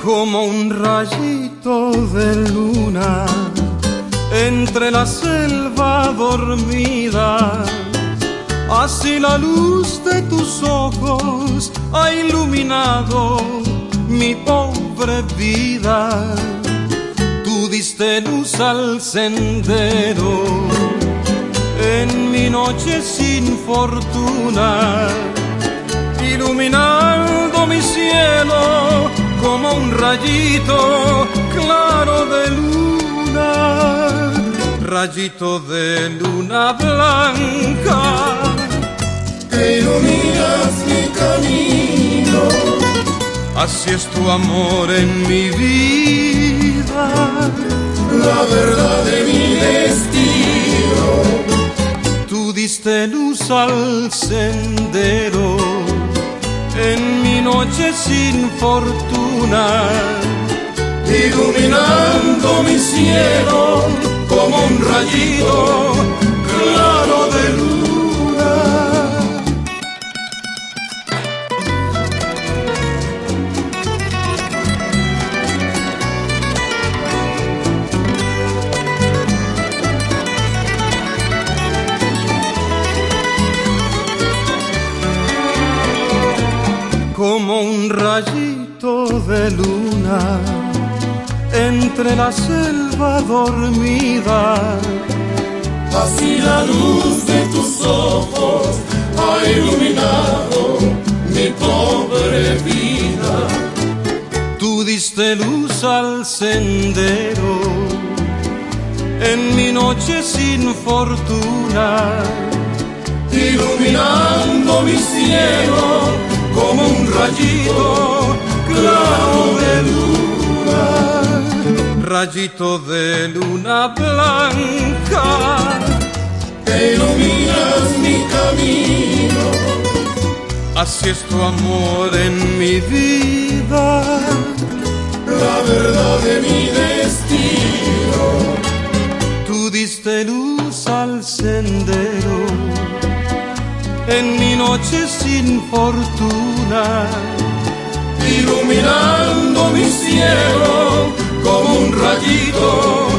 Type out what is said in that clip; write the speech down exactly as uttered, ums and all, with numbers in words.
como un rayito de luna entre la selva dormida. Así la luz de tus ojos ha iluminado mi pobre vida. Tú diste luz al sendero en mi noche sin fortuna, iluminando mi cielo como un rayito claro de luna, rayito de luna blanca, que iluminas mi camino. Así es tu amor en mi vida, la verdad de mi destino. Tú diste luz al sendero en mi noche sin fortuna, iluminando mi cielo como un rayito claro de luna. Como un rayito de luna entre la selva dormida. Así la luz de tus ojos ha iluminado mi pobre vida. Tú diste luz al sendero en mi noche sin fortuna, iluminando mi cielo como un rayito claro de luna, rayito de luna blanca, que iluminas mi camino. Así es tu amor en mi vida, la verdad de mi destino. Tú diste luz al sendero en mi noche sin fortuna, iluminando mi cielo como un rayito